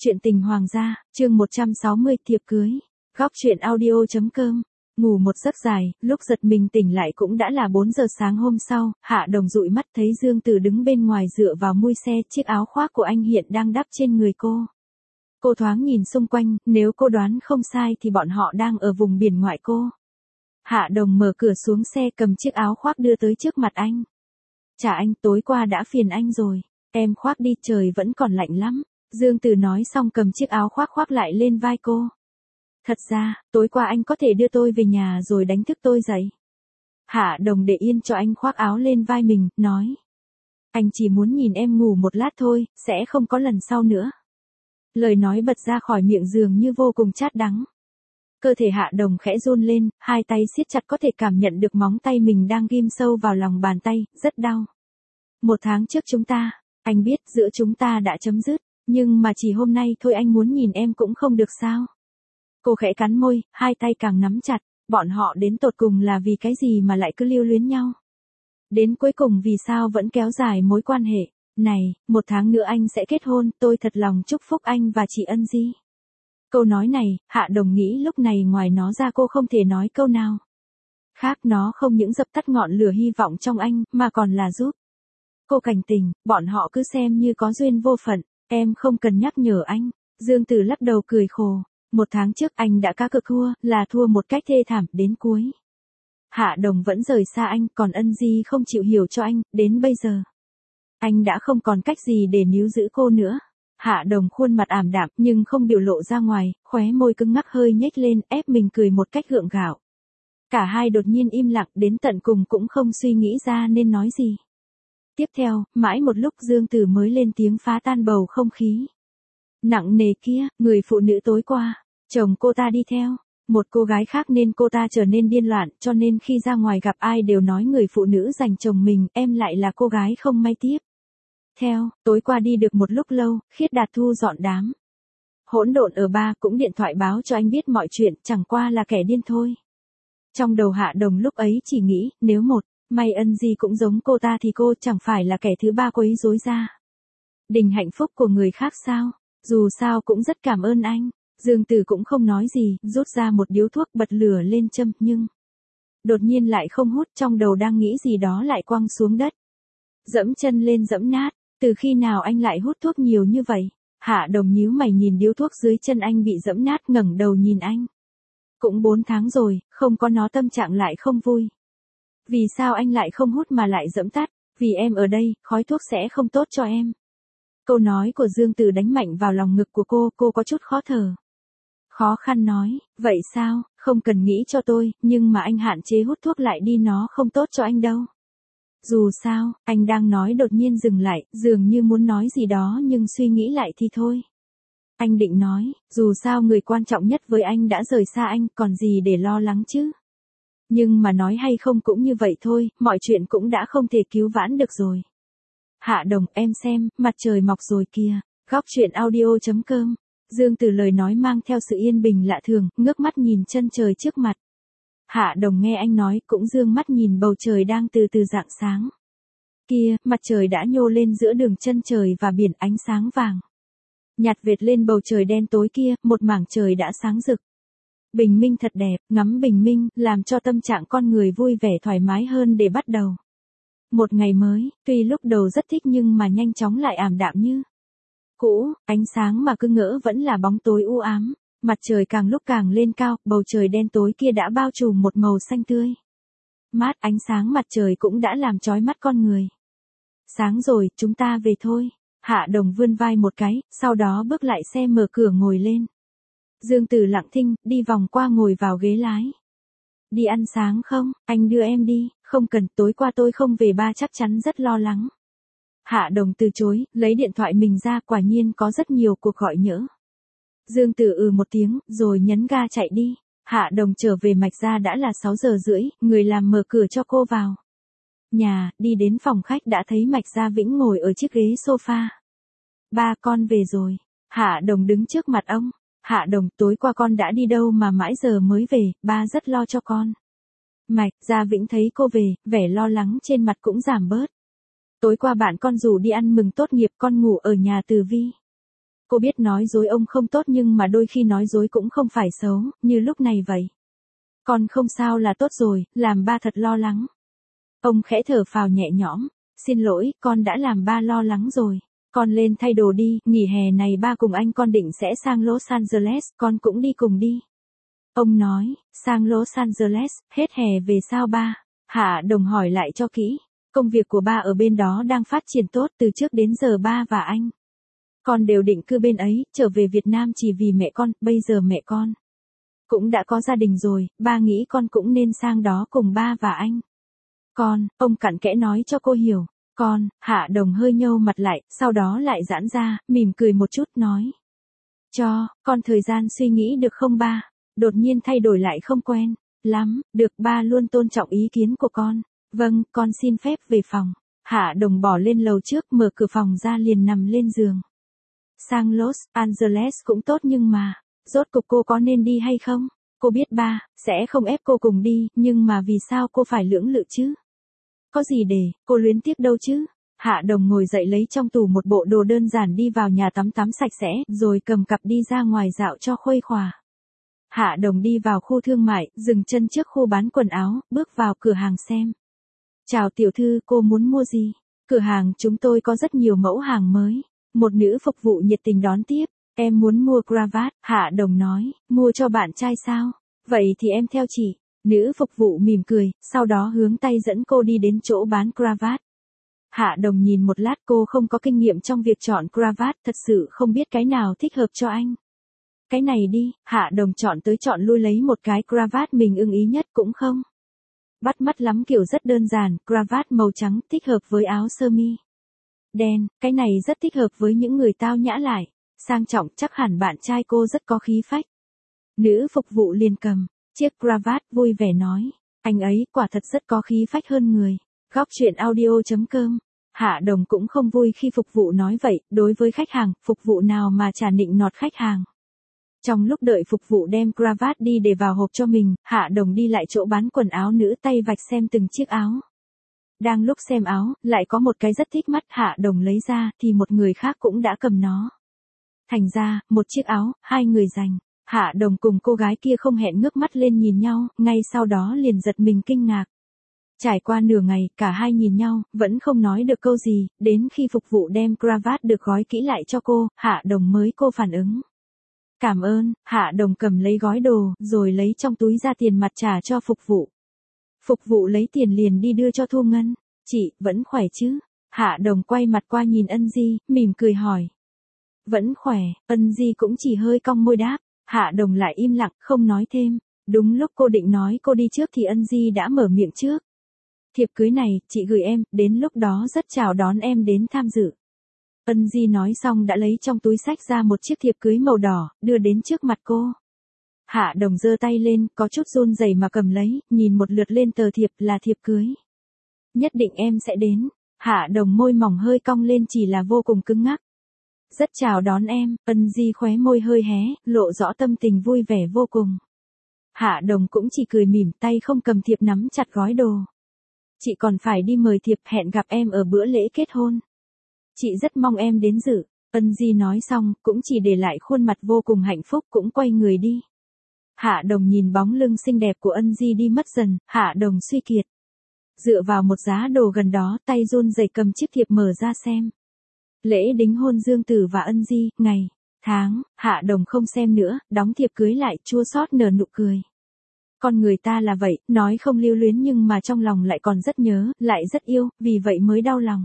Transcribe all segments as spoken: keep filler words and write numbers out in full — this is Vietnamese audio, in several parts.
Chuyện tình hoàng gia, chương một trăm sáu mươi thiệp cưới. Góc truyện audio chấm com. Ngủ một giấc dài, lúc giật mình tỉnh lại cũng đã là bốn giờ sáng hôm sau, Hạ Đồng dụi mắt thấy Dương Tử đứng bên ngoài dựa vào mui xe, chiếc áo khoác của anh hiện đang đắp trên người cô. Cô thoáng nhìn xung quanh, nếu cô đoán không sai thì bọn họ đang ở vùng biển ngoại cô. Hạ Đồng mở cửa xuống xe cầm chiếc áo khoác đưa tới trước mặt anh. Chà anh, tối qua đã phiền anh rồi, em khoác đi trời vẫn còn lạnh lắm. Dương Tử nói xong cầm chiếc áo khoác khoác lại lên vai cô. Thật ra, tối qua anh có thể đưa tôi về nhà rồi đánh thức tôi dậy. Hạ Đồng để yên cho anh khoác áo lên vai mình, nói. Anh chỉ muốn nhìn em ngủ một lát thôi, sẽ không có lần sau nữa. Lời nói bật ra khỏi miệng dường như vô cùng chát đắng. Cơ thể Hạ Đồng khẽ run lên, hai tay siết chặt có thể cảm nhận được móng tay mình đang ghim sâu vào lòng bàn tay, rất đau. Một tháng trước chúng ta, anh biết giữa chúng ta đã chấm dứt. Nhưng mà chỉ hôm nay thôi anh muốn nhìn em cũng không được sao. Cô khẽ cắn môi, hai tay càng nắm chặt, bọn họ đến tột cùng là vì cái gì mà lại cứ lưu luyến nhau. Đến cuối cùng vì sao vẫn kéo dài mối quan hệ. Này, một tháng nữa anh sẽ kết hôn, tôi thật lòng chúc phúc anh và chị Ân Di. Câu nói này, Hạ Đồng nghĩ lúc này ngoài nó ra cô không thể nói câu nào khác, nó không những dập tắt ngọn lửa hy vọng trong anh, mà còn là giúp cô cảnh tình, bọn họ cứ xem như có duyên vô phận. Em không cần nhắc nhở anh. Dương Tử lắc đầu cười khổ. Một tháng trước anh đã cá cược thua, là thua một cách thê thảm, đến cuối. Hạ Đồng vẫn rời xa anh, còn Ân Di không chịu hiểu cho anh, đến bây giờ. Anh đã không còn cách gì để níu giữ cô nữa. Hạ Đồng khuôn mặt ảm đạm, nhưng không biểu lộ ra ngoài, khóe môi cứng ngắc hơi nhếch lên, ép mình cười một cách gượng gạo. Cả hai đột nhiên im lặng, đến tận cùng cũng không suy nghĩ ra nên nói gì. Tiếp theo, mãi một lúc Dương Tử mới lên tiếng phá tan bầu không khí. Nặng nề kia, người phụ nữ tối qua, chồng cô ta đi theo, một cô gái khác nên cô ta trở nên điên loạn, cho nên khi ra ngoài gặp ai đều nói người phụ nữ giành chồng mình, em lại là cô gái không may tiếp. Theo, tối qua đi được một lúc lâu, Khiết Đạt thu dọn đám hỗn độn ở ba cũng điện thoại báo cho anh biết mọi chuyện, chẳng qua là kẻ điên thôi. Trong đầu Hạ Đồng lúc ấy chỉ nghĩ, nếu một may Ân Di cũng giống cô ta thì cô chẳng phải là kẻ thứ ba quấy rối ra đình hạnh phúc của người khác sao? Dù sao cũng rất cảm ơn anh. Dương Tử cũng không nói gì, rút ra một điếu thuốc bật lửa lên châm, nhưng đột nhiên lại không hút, trong đầu đang nghĩ gì đó lại quăng xuống đất. Dẫm chân lên dẫm nát, từ khi nào anh lại hút thuốc nhiều như vậy? Hạ Đồng nhíu mày nhìn điếu thuốc dưới chân anh bị dẫm nát, ngẩng đầu nhìn anh. Cũng bốn tháng rồi, không có nó tâm trạng lại không vui. Vì sao anh lại không hút mà lại dẫm tắt? Vì em ở đây, khói thuốc sẽ không tốt cho em. Câu nói của Dương Tử đánh mạnh vào lòng ngực của cô, cô có chút khó thở. Khó khăn nói, vậy sao, không cần nghĩ cho tôi, nhưng mà anh hạn chế hút thuốc lại đi, nó không tốt cho anh đâu. Dù sao, anh đang nói đột nhiên dừng lại, dường như muốn nói gì đó nhưng suy nghĩ lại thì thôi. Anh định nói, dù sao người quan trọng nhất với anh đã rời xa anh, còn gì để lo lắng chứ. Nhưng mà nói hay không cũng như vậy thôi, mọi chuyện cũng đã không thể cứu vãn được rồi. Hạ Đồng, em xem, mặt trời mọc rồi kìa. Góc truyện audio chấm com. Dương Tử lời nói mang theo sự yên bình lạ thường, ngước mắt nhìn chân trời trước mặt. Hạ Đồng nghe anh nói cũng dương mắt nhìn bầu trời đang từ từ rạng sáng. Kia, mặt trời đã nhô lên giữa đường chân trời và biển, ánh sáng vàng nhạt vệt lên bầu trời đen tối kia, một mảng trời đã sáng rực. Bình minh thật đẹp, ngắm bình minh, làm cho tâm trạng con người vui vẻ thoải mái hơn để bắt đầu một ngày mới, tuy lúc đầu rất thích nhưng mà nhanh chóng lại ảm đạm như cũ, ánh sáng mà cứ ngỡ vẫn là bóng tối u ám. Mặt trời càng lúc càng lên cao, bầu trời đen tối kia đã bao trùm một màu xanh tươi mát, ánh sáng mặt trời cũng đã làm chói mắt con người. Sáng rồi, chúng ta về thôi. Hạ Đồng vươn vai một cái, sau đó bước lại xe mở cửa ngồi lên. Dương Tử lặng thinh, đi vòng qua ngồi vào ghế lái. Đi ăn sáng không, anh đưa em đi. Không cần, tối qua tôi không về, ba chắc chắn rất lo lắng. Hạ Đồng từ chối, lấy điện thoại mình ra, quả nhiên có rất nhiều cuộc gọi nhỡ. Dương Tử ừ một tiếng, rồi nhấn ga chạy đi. Hạ Đồng trở về Mạch Gia đã là sáu giờ rưỡi, người làm mở cửa cho cô vào nhà, đi đến phòng khách đã thấy Mạch Gia Vĩnh ngồi ở chiếc ghế sofa. Ba, con về rồi. Hạ Đồng đứng trước mặt ông. Hạ Đồng, tối qua con đã đi đâu mà mãi giờ mới về, ba rất lo cho con. Mạch Gia Vĩnh thấy cô về, vẻ lo lắng trên mặt cũng giảm bớt. Tối qua bạn con rủ đi ăn mừng tốt nghiệp, con ngủ ở nhà Từ Vi. Cô biết nói dối ông không tốt nhưng mà đôi khi nói dối cũng không phải xấu, như lúc này vậy. Con không sao là tốt rồi, làm ba thật lo lắng. Ông khẽ thở phào nhẹ nhõm. Xin lỗi, con đã làm ba lo lắng rồi. Con lên thay đồ đi, nghỉ hè này ba cùng anh con định sẽ sang Los Angeles, con cũng đi cùng đi. Ông nói, sang Los Angeles, hết hè về sao ba? Hạ Đồng hỏi lại cho kỹ. Công việc của ba ở bên đó đang phát triển tốt, từ trước đến giờ ba và anh. Con đều định cư bên ấy, trở về Việt Nam chỉ vì mẹ con, bây giờ mẹ con cũng đã có gia đình rồi, ba nghĩ con cũng nên sang đó cùng ba và anh. Con, ông cặn kẽ nói cho cô hiểu. Con, Hạ Đồng hơi nhâu mặt lại, sau đó lại giãn ra, mỉm cười một chút nói. Cho, con thời gian suy nghĩ được không ba? Đột nhiên thay đổi lại không quen. Lắm, được ba luôn tôn trọng ý kiến của con. Vâng, con xin phép về phòng. Hạ Đồng bỏ lên lầu trước, mở cửa phòng ra liền nằm lên giường. Sang Los Angeles cũng tốt nhưng mà, rốt cục cô có nên đi hay không? Cô biết ba, sẽ không ép cô cùng đi, nhưng mà vì sao cô phải lưỡng lự chứ? Có gì để, cô luyến tiếc đâu chứ? Hạ Đồng ngồi dậy lấy trong tủ một bộ đồ đơn giản đi vào nhà tắm tắm sạch sẽ, rồi cầm cặp đi ra ngoài dạo cho khuây khỏa. Hạ Đồng đi vào khu thương mại, dừng chân trước khu bán quần áo, bước vào cửa hàng xem. Chào tiểu thư, cô muốn mua gì? Cửa hàng chúng tôi có rất nhiều mẫu hàng mới. Một nữ phục vụ nhiệt tình đón tiếp. Em muốn mua cravat, Hạ Đồng nói, mua cho bạn trai sao? Vậy thì em theo chị. Nữ phục vụ mỉm cười, sau đó hướng tay dẫn cô đi đến chỗ bán cravat. Hạ Đồng nhìn một lát, cô không có kinh nghiệm trong việc chọn cravat, thật sự không biết cái nào thích hợp cho anh. Cái này đi, Hạ Đồng chọn tới chọn lui lấy một cái cravat mình ưng ý nhất cũng không. Bắt mắt lắm, kiểu rất đơn giản, cravat màu trắng thích hợp với áo sơ mi đen, cái này rất thích hợp với những người tao nhã lại, sang trọng, chắc hẳn bạn trai cô rất có khí phách. Nữ phục vụ liền cầm chiếc cravat vui vẻ nói, anh ấy quả thật rất có khí phách hơn người. Góc truyện audio chấm com. Hạ Đồng cũng không vui khi phục vụ nói vậy, đối với khách hàng, phục vụ nào mà chả nịnh nọt khách hàng. Trong lúc đợi phục vụ đem cravat đi để vào hộp cho mình, Hạ Đồng đi lại chỗ bán quần áo nữ, tay vạch xem từng chiếc áo. Đang lúc xem áo, lại có một cái rất thích mắt, Hạ Đồng lấy ra, thì một người khác cũng đã cầm nó. Thành ra, một chiếc áo, hai người giành. Hạ Đồng cùng cô gái kia không hẹn ngước mắt lên nhìn nhau, ngay sau đó liền giật mình kinh ngạc. Trải qua nửa ngày, cả hai nhìn nhau, vẫn không nói được câu gì, đến khi phục vụ đem cravat được gói kỹ lại cho cô, Hạ Đồng mới cô phản ứng. Cảm ơn, Hạ Đồng cầm lấy gói đồ, rồi lấy trong túi ra tiền mặt trả cho phục vụ. Phục vụ lấy tiền liền đi đưa cho Thu Ngân. Chị, vẫn khỏe chứ? Hạ Đồng quay mặt qua nhìn Ân Di, mỉm cười hỏi. Vẫn khỏe, Ân Di cũng chỉ hơi cong môi đáp. Hạ Đồng lại im lặng, không nói thêm. Đúng lúc cô định nói cô đi trước thì Ân Di đã mở miệng trước. Thiệp cưới này, chị gửi em, đến lúc đó rất chào đón em đến tham dự. Ân Di nói xong đã lấy trong túi xách ra một chiếc thiệp cưới màu đỏ, đưa đến trước mặt cô. Hạ Đồng giơ tay lên, có chút run rẩy mà cầm lấy, nhìn một lượt lên tờ thiệp là thiệp cưới. Nhất định em sẽ đến. Hạ Đồng môi mỏng hơi cong lên chỉ là vô cùng cứng ngắc. Rất chào đón em, Ân Di khóe môi hơi hé, lộ rõ tâm tình vui vẻ vô cùng. Hạ Đồng cũng chỉ cười mỉm, tay không cầm thiệp nắm chặt gói đồ. Chị còn phải đi mời thiệp, hẹn gặp em ở bữa lễ kết hôn. Chị rất mong em đến dự. Ân Di nói xong, cũng chỉ để lại khuôn mặt vô cùng hạnh phúc, cũng quay người đi. Hạ Đồng nhìn bóng lưng xinh đẹp của Ân Di đi mất dần, Hạ Đồng suy kiệt. Dựa vào một giá đồ gần đó, tay run rẩy cầm chiếc thiệp mở ra xem. Lễ đính hôn Dương Tử và Ân Di, ngày, tháng, Hạ Đồng không xem nữa, đóng thiệp cưới lại, chua xót nở nụ cười. Con người ta là vậy, nói không lưu luyến nhưng mà trong lòng lại còn rất nhớ, lại rất yêu, vì vậy mới đau lòng.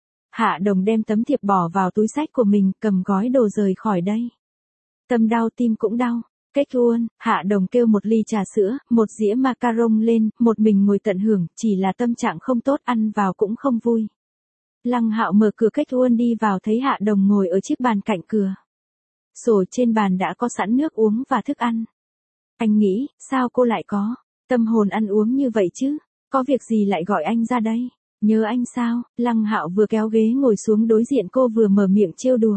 Hạ Đồng đem tấm thiệp bỏ vào túi xách của mình, cầm gói đồ rời khỏi đây. Tâm đau tim cũng đau. Kết hôn, Hạ Đồng kêu một ly trà sữa, một dĩa macaron lên, một mình ngồi tận hưởng, chỉ là tâm trạng không tốt, ăn vào cũng không vui. Lăng Hạo mở cửa kết hôn đi vào thấy Hạ Đồng ngồi ở chiếc bàn cạnh cửa. Sổ trên bàn đã có sẵn nước uống và thức ăn. Anh nghĩ, sao cô lại có tâm hồn ăn uống như vậy chứ? Có việc gì lại gọi anh ra đây? Nhớ anh sao? Lăng Hạo vừa kéo ghế ngồi xuống đối diện cô vừa mở miệng trêu đùa.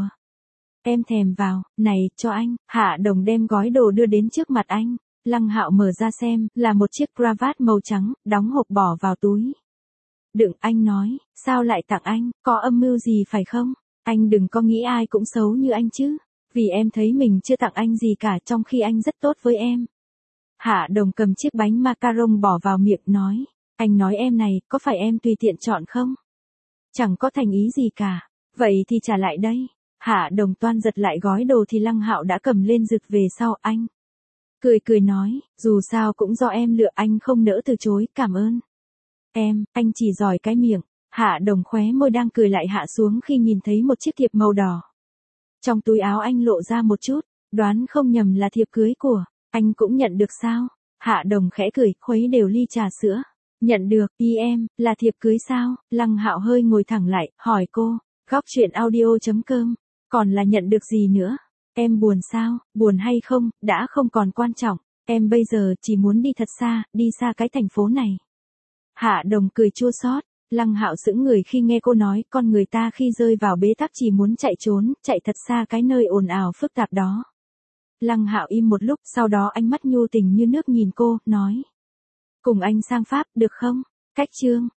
Em thèm vào, này, cho anh. Hạ Đồng đem gói đồ đưa đến trước mặt anh. Lăng Hạo mở ra xem, là một chiếc cravat màu trắng, đóng hộp bỏ vào túi. Đừng, anh nói, sao lại tặng anh, có âm mưu gì phải không? Anh đừng có nghĩ ai cũng xấu như anh chứ. Vì em thấy mình chưa tặng anh gì cả trong khi anh rất tốt với em. Hạ Đồng cầm chiếc bánh macaron bỏ vào miệng nói. Anh nói em này, có phải em tùy tiện chọn không? Chẳng có thành ý gì cả. Vậy thì trả lại đây. Hạ Đồng toan giật lại gói đồ thì Lăng Hạo đã cầm lên giựt về sau anh. Cười cười nói, dù sao cũng do em lựa, anh không nỡ từ chối, cảm ơn. Em, anh chỉ giỏi cái miệng. Hạ Đồng khóe môi đang cười lại hạ xuống khi nhìn thấy một chiếc thiệp màu đỏ. Trong túi áo anh lộ ra một chút, đoán không nhầm là thiệp cưới của, anh cũng nhận được sao? Hạ Đồng khẽ cười, khuấy đều ly trà sữa. Nhận được, ý em, là thiệp cưới sao? Lăng Hạo hơi ngồi thẳng lại, hỏi cô, góc chuyện audio chấm com, còn là nhận được gì nữa? Em buồn sao? Buồn hay không, đã không còn quan trọng, em bây giờ chỉ muốn đi thật xa, đi xa cái thành phố này. Hạ Đồng cười chua xót. Lăng Hạo sững người khi nghe cô nói, con người ta khi rơi vào bế tắc chỉ muốn chạy trốn, chạy thật xa cái nơi ồn ào phức tạp đó. Lăng Hạo im một lúc, sau đó ánh mắt nhu tình như nước nhìn cô, nói. Cùng anh sang Pháp, được không? Cách chương.